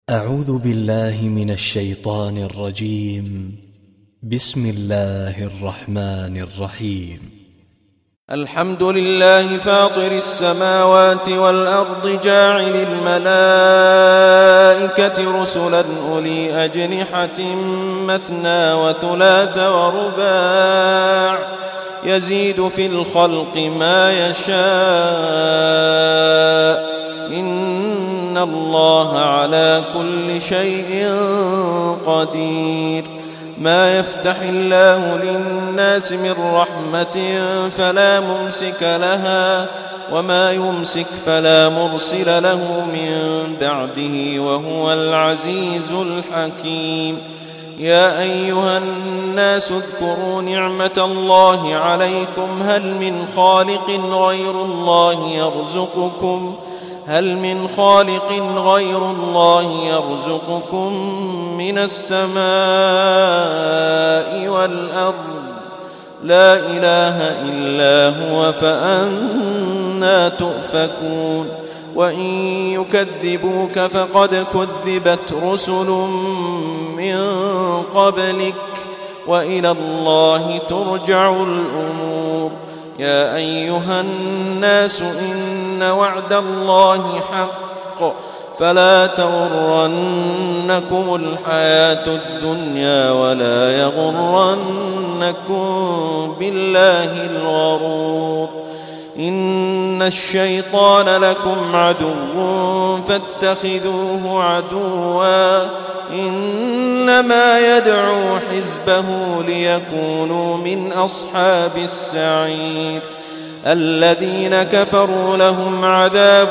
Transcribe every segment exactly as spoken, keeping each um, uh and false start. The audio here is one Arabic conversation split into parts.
أعوذ بالله من الشيطان الرجيم. بسم الله الرحمن الرحيم. الحمد لله فاطر السماوات والأرض جاعل الملائكة رسلا أولي أجنحة مثنى وثلاث ورباع يزيد في الخلق ما يشاء إن الله على كل شيء قدير. ما يفتح الله للناس من رحمة فلا ممسك لها وما يمسك فلا مرسل له من بعده وهو العزيز الحكيم. يا أيها الناس اذكروا نعمة الله عليكم هل من خالق غير الله يرزقكم هل من خالق غير الله يرزقكم من السماء والأرض لا إله إلا هو فأنى تؤفكون. وإن يكذبوك فقد كذبت رسل من قبلك وإلى الله ترجع الأمور. يا أيها الناس إن وعد الله حق فلا تغرنكم الحياة الدنيا ولا يغرنكم بالله الغرور. إن الشيطان لكم عدو فاتخذوه عدوا إنما يدعو حزبه ليكونوا من أصحاب السعير. الذين كفروا لهم عذاب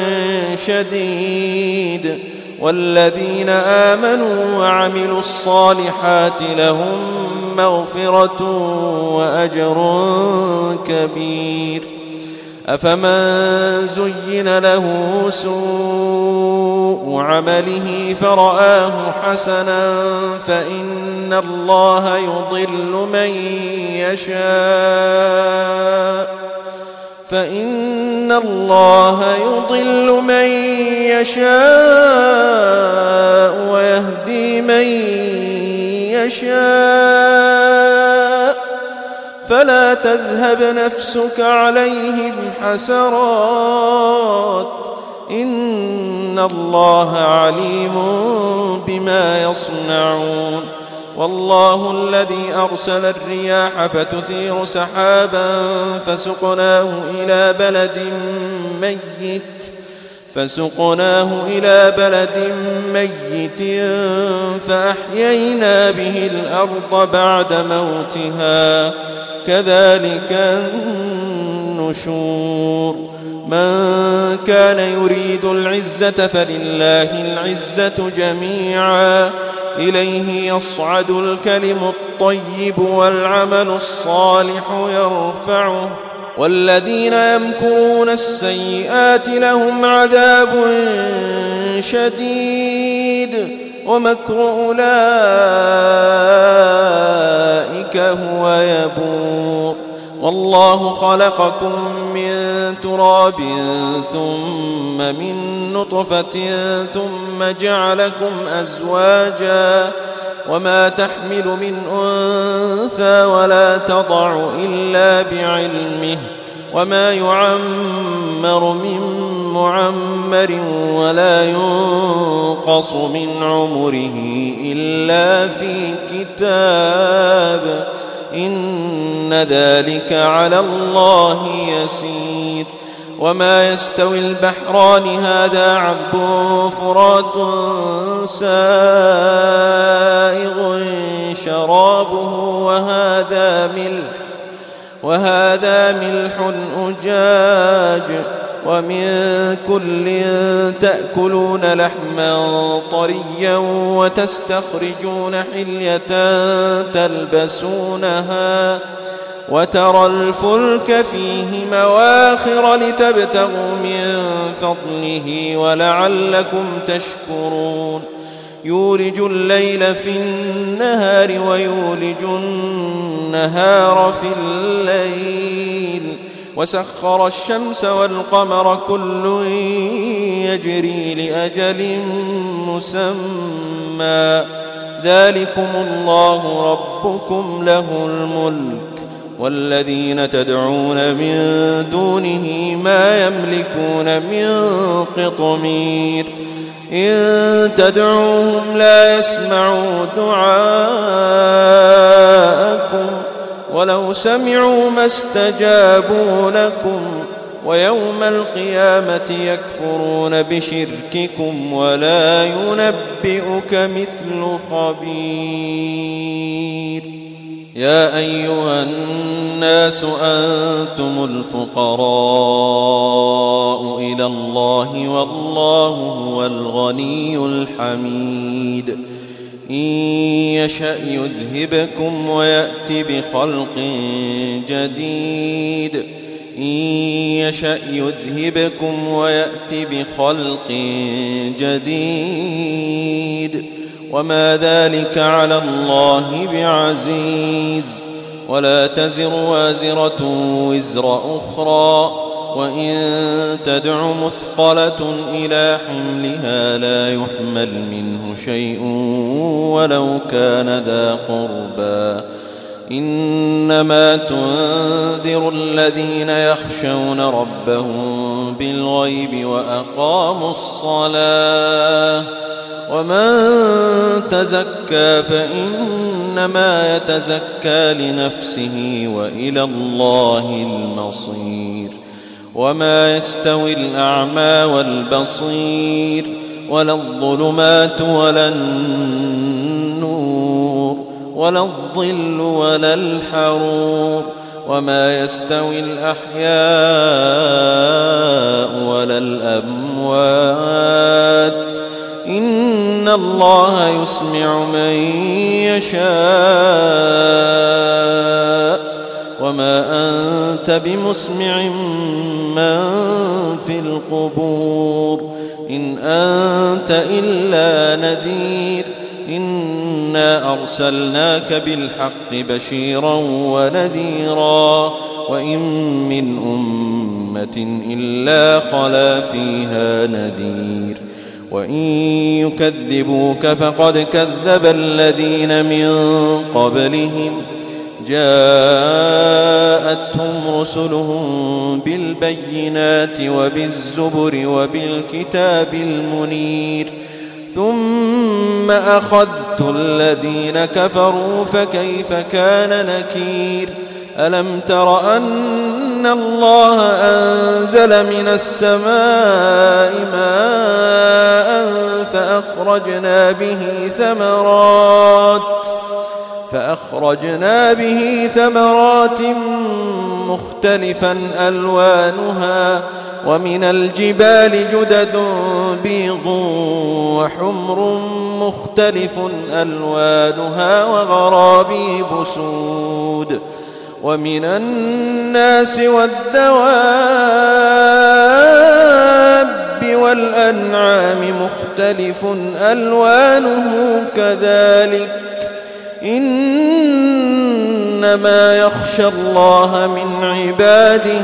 شديد والذين آمنوا وعملوا الصالحات لهم مغفرة وأجر كبير. أفمن زين له سوء عمله فرآه حسنا فإن الله يضل من يشاء فإن الله يضل من يشاء ويهدي من يشاء فلا تذهب نفسك عليهم حسرات إن الله عليم بما يصنعون. والله الذي أرسل الرياح فتثير سحابا فسقناه إلى بلد ميت فسقناه إلى بلد ميت فأحيينا به الأرض بعد موتها كذلك النشور. من كان يريد العزة فلله العزة جميعا إليه يصعد الكلم الطيب والعمل الصالح يرفعه والذين يمكرون السيئات لهم عذاب شديد ومكر أولئك هو يبور. والله خلقكم من تراب ثم من نطفة ثم جعلكم أزواجا وما تحمل من أنثى ولا تضع إلا بعلمه وما يعمر من معمر ولا ينقص من عمره إلا في كتاب إن ذلك على الله يسير. وما يستوي البحران هذا عذب فرات سائغ شرابه وهذا ملح وهذا ملح أجاج ومن كل تأكلون لحما طريا وتستخرجون حلية تلبسونها وترى الفلك فيه مواخر لتبتغوا من فضله ولعلكم تشكرون. يولج الليل في النهار ويولج النهار في الليل وسخر الشمس والقمر كل يجري لأجل مسمى ذلكم الله ربكم له الملك والذين تدعون من دونه ما يملكون من قطمير إن تدعوهم لا يسمعوا دعاءكم ولو سمعوا ما استجابوا لكم ويوم القيامة يكفرون بشرككم ولا ينبئك مثل خبير يا أيها الناس أنتم الفقراء إلى الله والله هو الغني الحميد إن يشأ يذهبكم ويأتي بخلق جديد إن يشأ يذهبكم ويأتي بخلق جديد وما ذلك على الله بعزيز ولا تزر وازرة وزر أخرى وإن تدع مثقلة إلى حملها لا يحمل منه شيء ولو كان ذا قربى إنما تنذر الذين يخشون ربهم بالغيب وأقاموا الصلاة ومن تزكى فإنما يتزكى لنفسه وإلى الله المصير وما يستوي الأعمى والبصير ولا الظلمات ولا النور ولا الظل ولا الحرور وما يستوي الأحياء ولا الأموات إن الله يسمع من يشاء وما أنت بمسمع من في القبور إن أنت إلا نذير إنا أرسلناك بالحق بشيرا ونذيرا وإن من أمة إلا خلا فيها نذير وإن يكذبوك فقد كذب الذين من قبلهم جاءتهم رسلهم بالبينات وبالزبر وبالكتاب المنير ثم أخذت الذين كفروا فكيف كان نكير ألم تر أن الله أنزل من السماء ماء فأخرجنا به ثمرات فأخرجنا به ثمرات مختلفا ألوانها ومن الجبال جدد بيض وحمر مختلف ألوانها وغرابيب سود ومن الناس والدواب والأنعام مختلف ألوانه كذلك إنما يخشى الله من عباده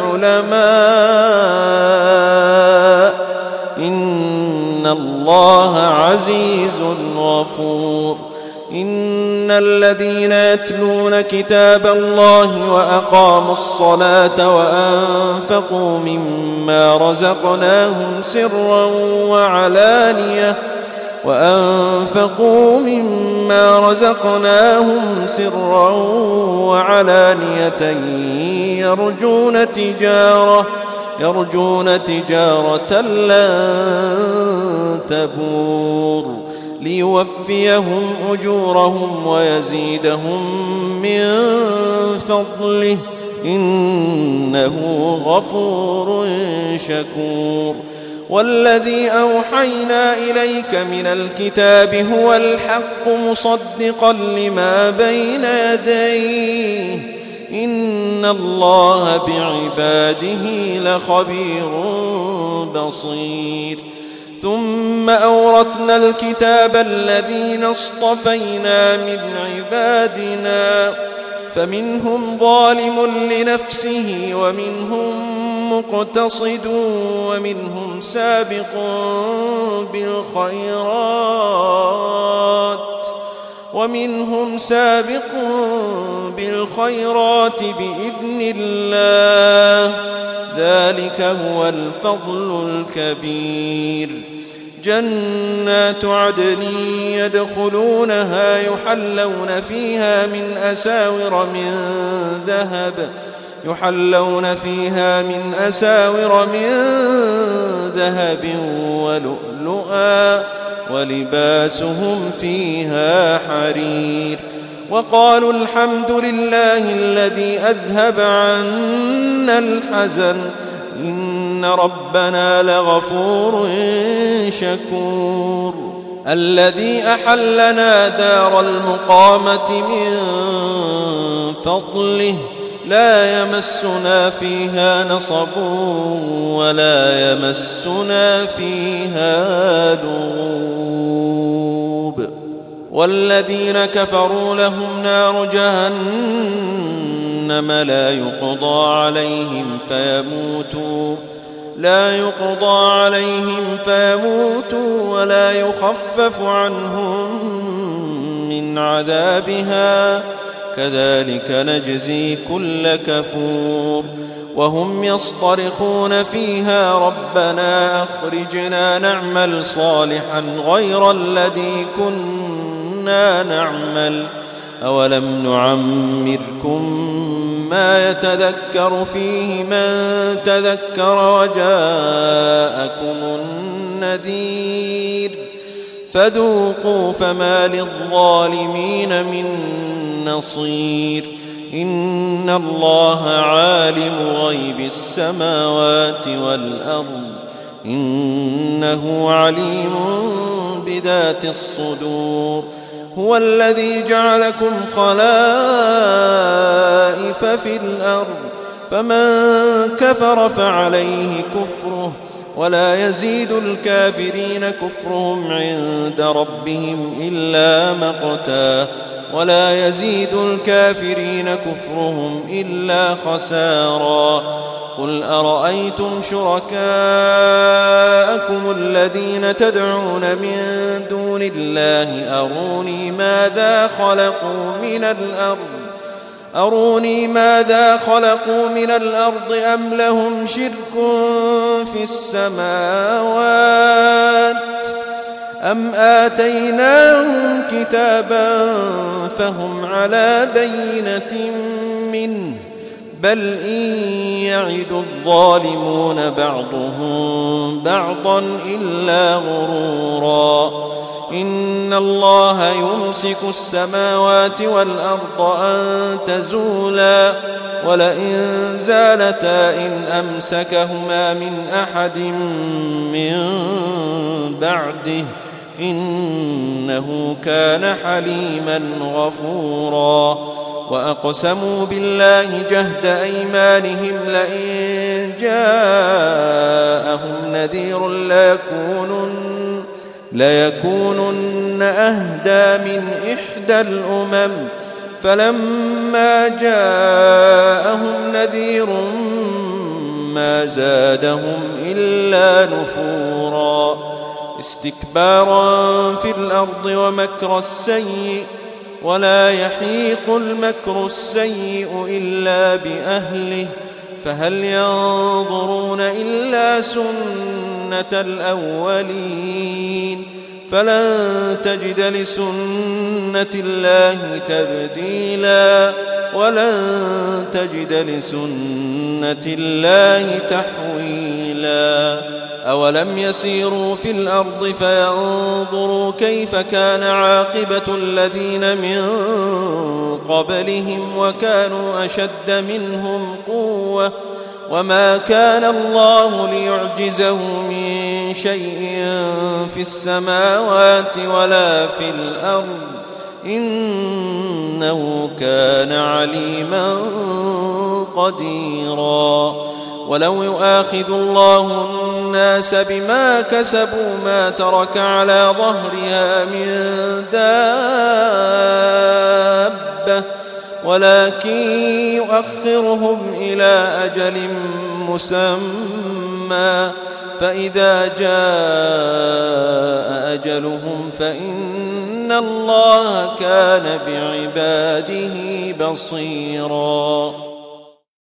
العلماء إن الله عزيز غفور إن الذين يتلون كتاب الله وأقاموا الصلاة وأنفقوا مما رزقناهم سرا وعلانية وأنفقوا مما رزقناهم سرا وعلانية يرجون تجارة يرجون تجارة لن تبور ليوفيهم أجورهم ويزيدهم من فضله إنه غفور شكور والذي أوحينا إليك من الكتاب هو الحق مصدقا لما بين يديه إن الله بعباده لخبير بصير ثم أورثنا الكتاب الذين اصطفينا من عبادنا فمنهم ظالم لنفسه ومنهم مقتصد ومنهم سابق بالخيرات ومنهم سابق بالخيرات بإذن الله، ذلك هو الفضل الكبير. جنات عدن يدخلونها يحلون فيها من أساور من ذهب يحلون فيها من أساور من ذهب ولؤلؤا ولباسهم فيها حرير. وقالوا الحمد لله الذي أذهب عنا الحزن إن ربنا لغفور شكور. الذي أحلنا دار المقامة من فضله لا يمسنا فيها نصب ولا يمسنا فيها لغوب. والذين كفروا لهم نار جهنم لا يقضى عليهم فيموتوا لا يقضى عليهم فيموتوا ولا يخفف عنهم من عذابها كذلك نجزي كل كفور. وهم يصطرخون فيها ربنا أخرجنا نعمل صالحا غير الذي كنا نعمل أولم نعمركم ما يتذكر فيه من تذكر وجاءكم النذير فذوقوا فما للظالمين من نصير. إن الله عالم غيب السماوات والأرض إنه عليم بذات الصدور. هو الذي جعلكم خلائف في الأرض فمن كفر فعليه كفره ولا يزيد الكافرين كفرهم عند ربهم إلا مقتا ولا يزيد الكافرين كفرهم إلا خسارا. قل أرأيتم شركاءكم الذين تدعون من دون الله أروني ماذا خلقوا من الأرض أروني ماذا خلقوا من الأرض أم لهم شرك في السماوات أم آتيناهم كتابا فهم على بينة منه بل إن يعد الظالمون بعضهم بعضا إلا غرورا. إن الله يمسك السماوات والأرض أن تزولا ولئن زالتا إن أمسكهما من أحد من بعده إنه كان حليما غفورا. وأقسموا بالله جهد أيمانهم لئن جاءهم نذير ليكونن, ليكونن أهدى من إحدى الأمم فلما جاءهم نذير ما زادهم إلا نفورا. استكبارا في الأرض ومكر السيء ولا يحيق المكر السيء إلا بأهله فهل ينظرون إلا سنة الأولين فلن تجد لسنة الله تبديلا ولن تجد لسنة الله تحويلا. أولم يسيروا في الأرض فينظروا كيف كان عاقبة الذين من قبلهم وكانوا أشد منهم قوة وما كان الله ليعجزه من شيء في السماوات ولا في الأرض إنه كان عليما قديرا. ولو يؤاخذ الله الناس بما كسبوا ما ترك على ظهرها من دابة ولكن يؤخرهم إلى أجل مسمى فإذا جاء أجلهم فإن الله كان بعباده بصيراً.